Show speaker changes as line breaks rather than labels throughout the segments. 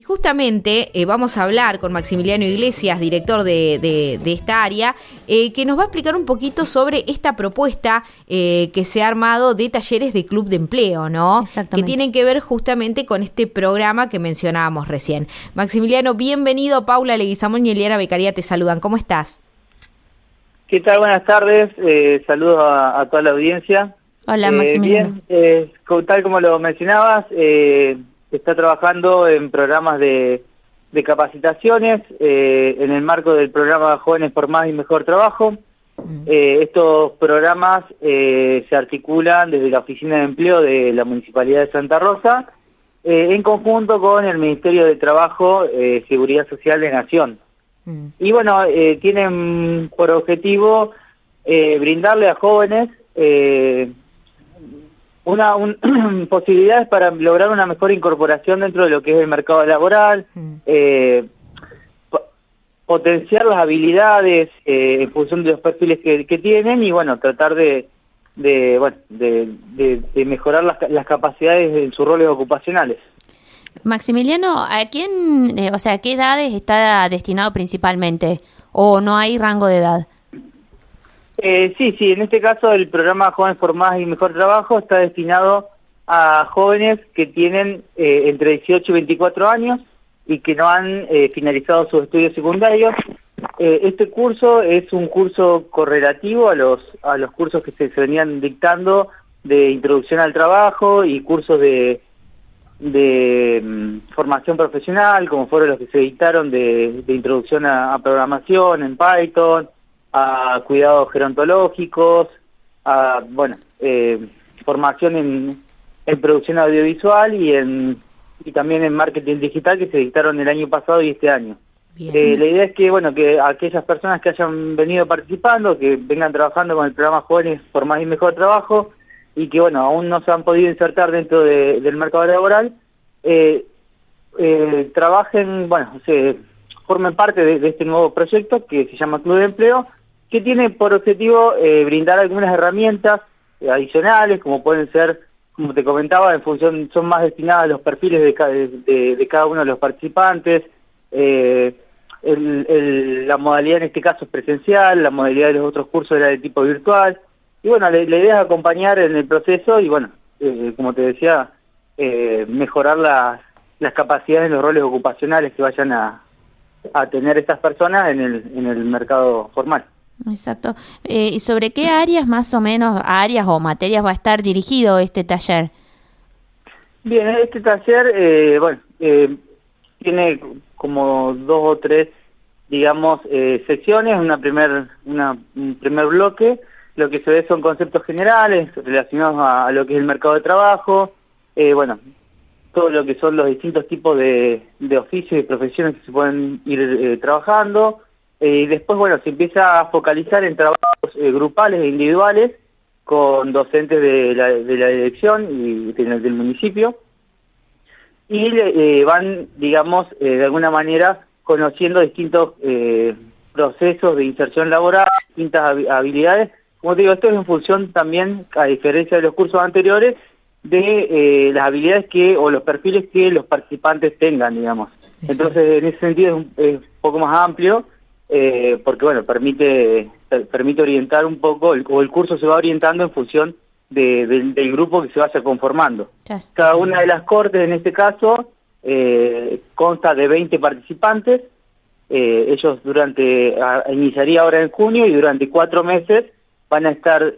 Justamente vamos a hablar con Maximiliano Iglesias, director de esta área, que nos va a explicar un poquito sobre esta propuesta que se ha armado de talleres de Club de Empleo, ¿no? Que tienen que ver justamente con este programa que mencionábamos recién. Maximiliano, bienvenido. Paula Leguizamón y Eliana Beccaria te saludan. ¿Cómo estás?
¿Qué tal? Buenas tardes. Saludos a toda la audiencia.
Hola, Maximiliano.
Bien, tal como lo mencionabas, está trabajando en programas de capacitaciones en el marco del programa Jóvenes por Más y Mejor Trabajo. Estos programas se articulan desde la Oficina de Empleo de la Municipalidad de Santa Rosa en conjunto con el Ministerio de Trabajo, Seguridad Social de Nación. Y bueno, tienen por objetivo brindarle a jóvenes posibilidades para lograr una mejor incorporación dentro de lo que es el mercado laboral, potenciar las habilidades en función de los perfiles que tienen y bueno, tratar de mejorar las capacidades en sus roles ocupacionales.
Maximiliano, ¿a quién, a qué edades está destinado principalmente o no hay rango de edad?
Sí, en este caso el programa Jóvenes por Más y Mejor Trabajo está destinado a jóvenes que tienen entre 18 y 24 años y que no han finalizado sus estudios secundarios. Este curso es un curso correlativo a los cursos que se venían dictando de introducción al trabajo y cursos de formación profesional, como fueron los que se dictaron de introducción a programación en Python, a cuidados gerontológicos, a formación en producción audiovisual y también en marketing digital que se dictaron el año pasado y este año. La idea es que aquellas personas que hayan venido participando, que vengan trabajando con el programa Jóvenes por Más y Mejor Trabajo y que aún no se han podido insertar dentro del mercado laboral, trabajen, se formen parte de este nuevo proyecto que se llama Club de Empleo, que tiene por objetivo brindar algunas herramientas adicionales, como pueden ser, como te comentaba, son más destinadas a los perfiles de cada uno de los participantes. La modalidad en este caso es presencial, la modalidad de los otros cursos era de tipo virtual. Y la idea es acompañar en el proceso y como te decía, mejorar las capacidades en los roles ocupacionales que vayan a tener estas personas en el mercado formal.
Exacto. ¿Y sobre qué áreas más o menos, áreas o materias va a estar dirigido este taller?
Bien, este taller, tiene como 2 o 3, digamos, secciones. Un primer bloque, lo que se ve son conceptos generales relacionados a lo que es el mercado de trabajo, todo lo que son los distintos tipos de oficios y profesiones que se pueden ir trabajando. Y después, se empieza a focalizar en trabajos grupales e individuales con docentes de la dirección y del municipio. Y van, digamos, de alguna manera conociendo distintos procesos de inserción laboral, distintas habilidades. Como te digo, esto es en función también, a diferencia de los cursos anteriores, de las habilidades o los perfiles que los participantes tengan, digamos. Entonces, en ese sentido es un poco más amplio, porque permite orientar un poco, o el curso se va orientando en función del grupo que se vaya conformando. Cada una de las cortes, en este caso, consta de 20 participantes. Ellos iniciaría ahora en junio y durante 4 meses van a estar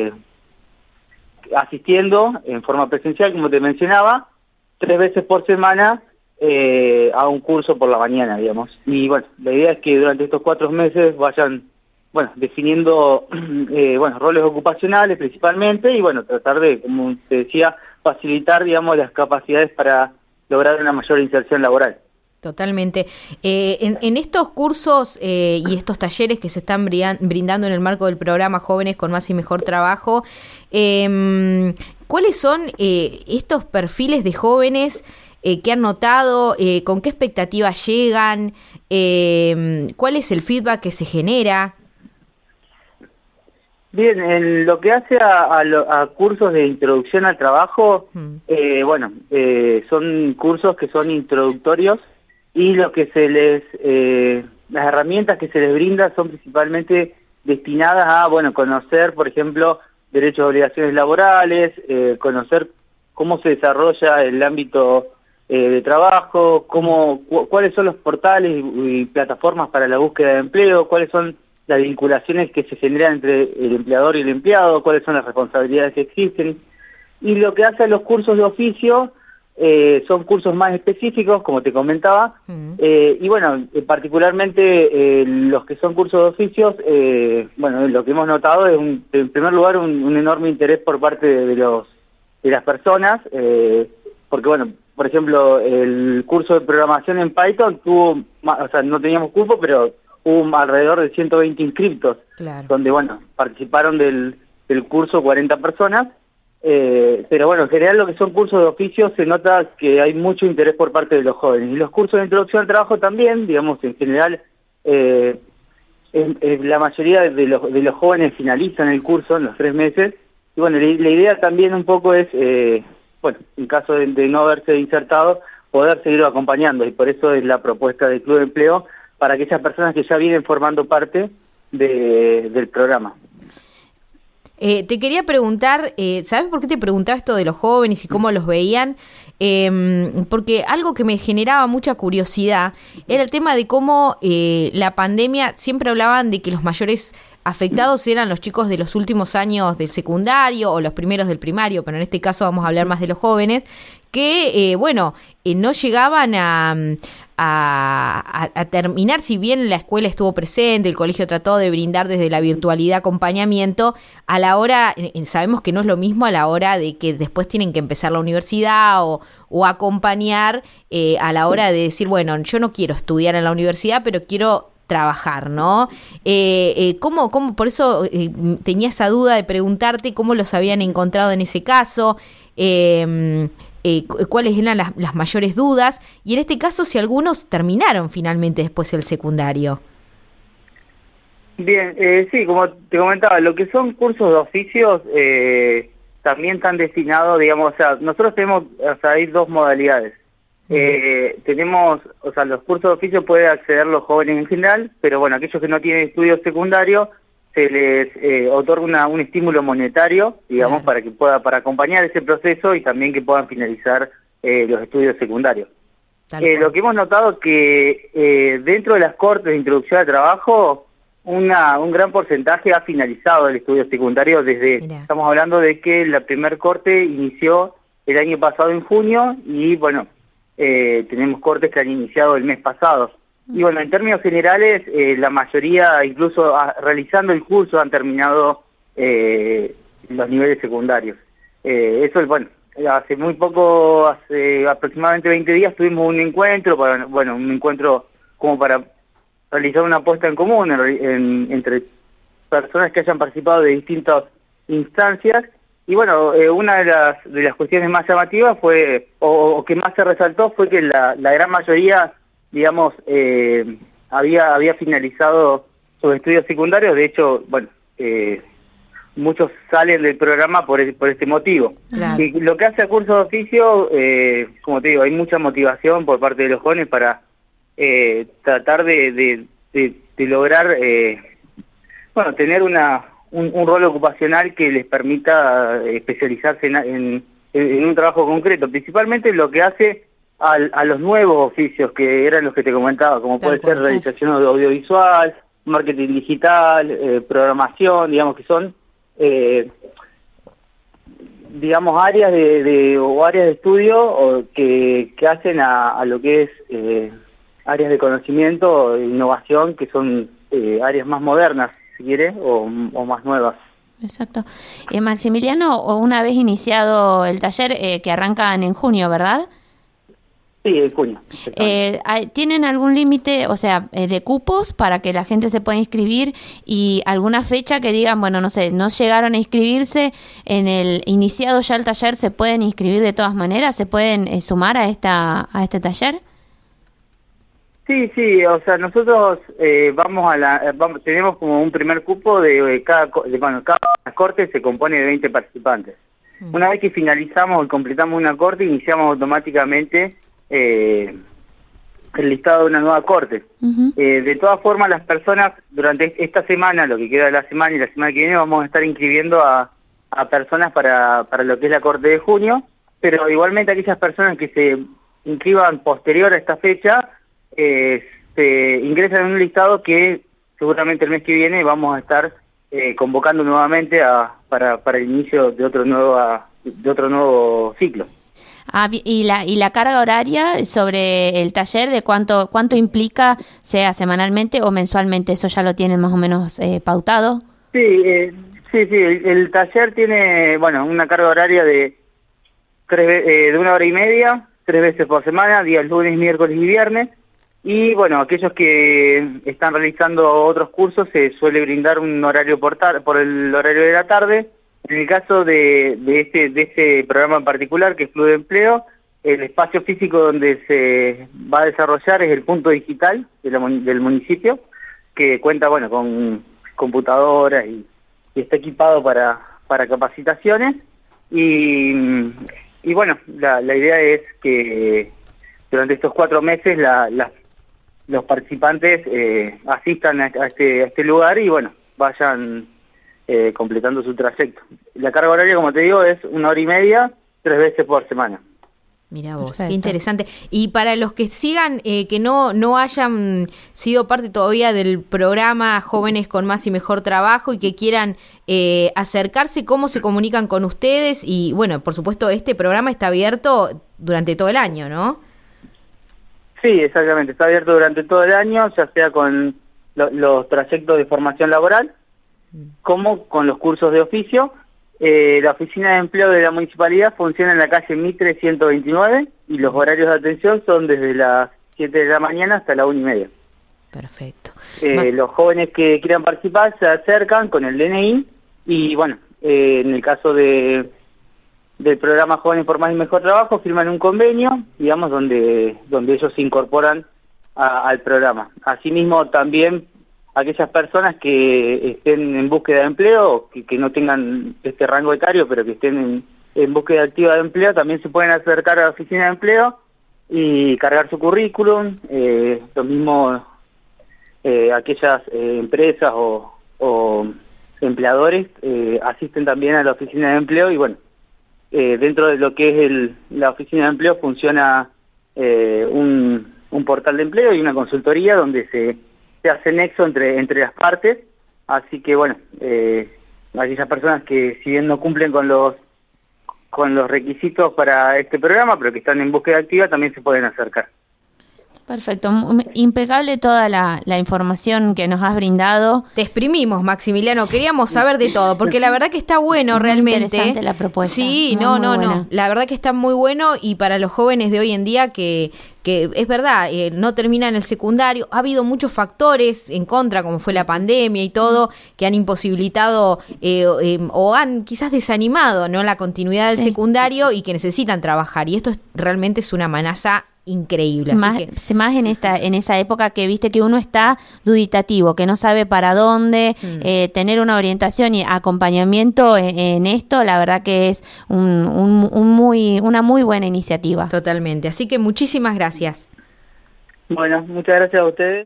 asistiendo en forma presencial, como te mencionaba, 3 veces por semana a un curso por la mañana, digamos. Y la idea es que durante estos 4 meses vayan, definiendo, roles ocupacionales principalmente y, tratar de, como te decía, facilitar, digamos, las capacidades para lograr una mayor inserción laboral.
Totalmente. En estos cursos y estos talleres que se están brindando en el marco del programa Jóvenes con Más y Mejor Trabajo, ¿cuáles son estos perfiles de jóvenes que han notado? ¿Con qué expectativas llegan? ¿Cuál es el feedback que se genera?
Bien, en lo que hace a cursos de introducción al trabajo, son cursos que son introductorios y lo que se les las herramientas que se les brinda son principalmente destinadas a, bueno, conocer, por ejemplo, derechos y obligaciones laborales, conocer cómo se desarrolla el ámbito de trabajo, cuáles son los portales y plataformas para la búsqueda de empleo, cuáles son las vinculaciones que se generan entre el empleador y el empleado, cuáles son las responsabilidades que existen. Y lo que hace a los cursos de oficio son cursos más específicos, como te comentaba, y bueno, particularmente los que son cursos de oficios, bueno, lo que hemos notado es, en primer lugar, un enorme interés por parte de las personas, porque bueno, por ejemplo, el curso de programación en Python tuvo, o sea, no teníamos cupo, pero hubo alrededor de 120 inscriptos,
claro,
donde, bueno, participaron del curso 40 personas, pero bueno, en general lo que son cursos de oficio se nota que hay mucho interés por parte de los jóvenes. Y los cursos de introducción al trabajo también, digamos, en general, la mayoría de los jóvenes finalizan el curso en los 3 meses, y bueno, la idea también un poco es, bueno, en caso de no haberse insertado, poder seguirlo acompañando, y por eso es la propuesta del Club de Empleo, para aquellas personas que ya vienen formando parte del programa.
Te quería preguntar, ¿sabes por qué te preguntaba esto de los jóvenes y cómo los veían? Porque algo que me generaba mucha curiosidad era el tema de cómo la pandemia, siempre hablaban de que los mayores afectados eran los chicos de los últimos años del secundario o los primeros del primario, pero en este caso vamos a hablar más de los jóvenes, que, no llegaban a terminar, si bien la escuela estuvo presente, el colegio trató de brindar desde la virtualidad acompañamiento, a la hora, sabemos que no es lo mismo a la hora de que después tienen que empezar la universidad o acompañar a la hora de decir, bueno, yo no quiero estudiar en la universidad, pero quiero trabajar, ¿no? ¿Cómo? Por eso tenía esa duda de preguntarte cómo los habían encontrado en ese caso, cuáles eran las mayores dudas, y en este caso si algunos terminaron finalmente después el secundario.
Bien, sí, como te comentaba, lo que son cursos de oficios también están destinados, digamos, o sea, nosotros tenemos, o sea, hay 2 modalidades. Tenemos, o sea, los cursos de oficio pueden acceder los jóvenes en general, pero bueno, aquellos que no tienen estudios secundarios se les otorga un estímulo monetario, digamos, claro, para acompañar ese proceso y también que puedan finalizar los estudios secundarios. Lo que hemos notado es que dentro de las cortes de introducción al trabajo, un gran porcentaje ha finalizado el estudio secundario estamos hablando de que la primer corte inició el año pasado en junio y bueno, tenemos cortes que han iniciado el mes pasado. Y bueno, en términos generales, la mayoría, incluso realizando el curso, han terminado los niveles secundarios. Eso, bueno, hace muy poco, hace aproximadamente 20 días, tuvimos un encuentro, un encuentro como para realizar una puesta en común entre personas que hayan participado de distintas instancias. Y bueno, una de las cuestiones más llamativas fue, o que más se resaltó, fue que la gran mayoría, digamos, había finalizado sus estudios secundarios. De hecho, bueno, muchos salen del programa por este motivo. Claro. Y lo que hace a curso de oficio, como te digo, hay mucha motivación por parte de los jóvenes para tratar de lograr, tener un rol ocupacional que les permita especializarse en un trabajo concreto, principalmente lo que hace a los nuevos oficios que eran los que te comentaba, como puede ser realización audiovisual, marketing digital, programación, digamos que son áreas áreas de estudio que hacen a lo que es áreas de conocimiento e innovación, que son áreas más modernas, si quiere, o más nuevas.
Exacto. Maximiliano, una vez iniciado el taller, que arrancan en junio, ¿verdad?
Sí, en junio.
¿Tienen algún límite, o sea, de cupos para que la gente se pueda inscribir y alguna fecha que digan, bueno, no sé, no llegaron a inscribirse en el iniciado ya el taller, se pueden inscribir de todas maneras, se pueden sumar a este taller?
Sí, o sea, nosotros tenemos como un primer cupo de cada corte se compone de 20 participantes. Una vez que finalizamos y completamos una corte, iniciamos automáticamente el listado de una nueva corte.
Ujú.
De todas formas, las personas durante esta semana, lo que queda de la semana y la semana que viene, vamos a estar inscribiendo a personas para lo que es la corte de junio, pero igualmente aquellas personas que se inscriban posterior a esta fecha se ingresan en un listado que seguramente el mes que viene vamos a estar convocando nuevamente para el inicio de otro nuevo ciclo.
Y la carga horaria sobre el taller, ¿de cuánto implica, sea semanalmente o mensualmente? ¿Eso ya lo tienen más o menos pautado?
Sí, el taller tiene, una carga horaria de 1 hora y media, 3 veces por semana, días lunes, miércoles y viernes. Y aquellos que están realizando otros cursos se suele brindar un horario por el horario de la tarde. En el caso de este programa en particular, que es Club de Empleo, el espacio físico donde se va a desarrollar es el punto digital del municipio, que cuenta con computadoras y está equipado para capacitaciones. Y la idea es que durante estos 4 meses los participantes asistan a este lugar y vayan completando su trayecto. La carga horaria, como te digo, es 1 hora y media, 3 veces por semana.
Mira vos,
Perfecto.
qué interesante. Y para los que sigan, que no hayan sido parte todavía del programa Jóvenes con Más y Mejor Trabajo y que quieran acercarse, ¿cómo se comunican con ustedes? Y por supuesto, este programa está abierto durante todo el año, ¿no?
Sí, exactamente. Está abierto durante todo el año, ya sea con los trayectos de formación laboral, como con los cursos de oficio. La oficina de empleo de la municipalidad funciona en la calle Mitre 129 y los horarios de atención son desde las 7 de la mañana hasta la 1:30.
Perfecto.
Los jóvenes que quieran participar se acercan con el DNI y en el caso del programa Jóvenes por Más y Mejor Trabajo firman un convenio, digamos, donde ellos se incorporan al programa. Asimismo, también aquellas personas que estén en búsqueda de empleo, que no tengan este rango etario, pero que estén en búsqueda activa de empleo, también se pueden acercar a la oficina de empleo y cargar su currículum. Lo mismo aquellas empresas o empleadores asisten también a la oficina de empleo y dentro de lo que es la oficina de empleo funciona un portal de empleo y una consultoría donde se hace nexo entre las partes, así que aquellas personas que si bien no cumplen con los requisitos para este programa, pero que están en búsqueda activa, también se pueden acercar.
Perfecto, impecable toda la información que nos has brindado.
Te exprimimos, Maximiliano, queríamos saber de todo, porque la verdad que está bueno
Muy
realmente.
interesante la propuesta.
Sí,
muy buena.
la verdad que está muy bueno y para los jóvenes de hoy en día que es verdad, no terminan el secundario, ha habido muchos factores en contra, como fue la pandemia y todo, que han imposibilitado o han quizás desanimado la continuidad del secundario y que necesitan trabajar, y esto realmente es una amenaza increíble.
Más en esa época que viste que uno está duditativo, que no sabe para dónde, tener una orientación y acompañamiento en esto, la verdad que es una muy buena iniciativa.
Totalmente, así que muchísimas gracias.
Muchas gracias a ustedes.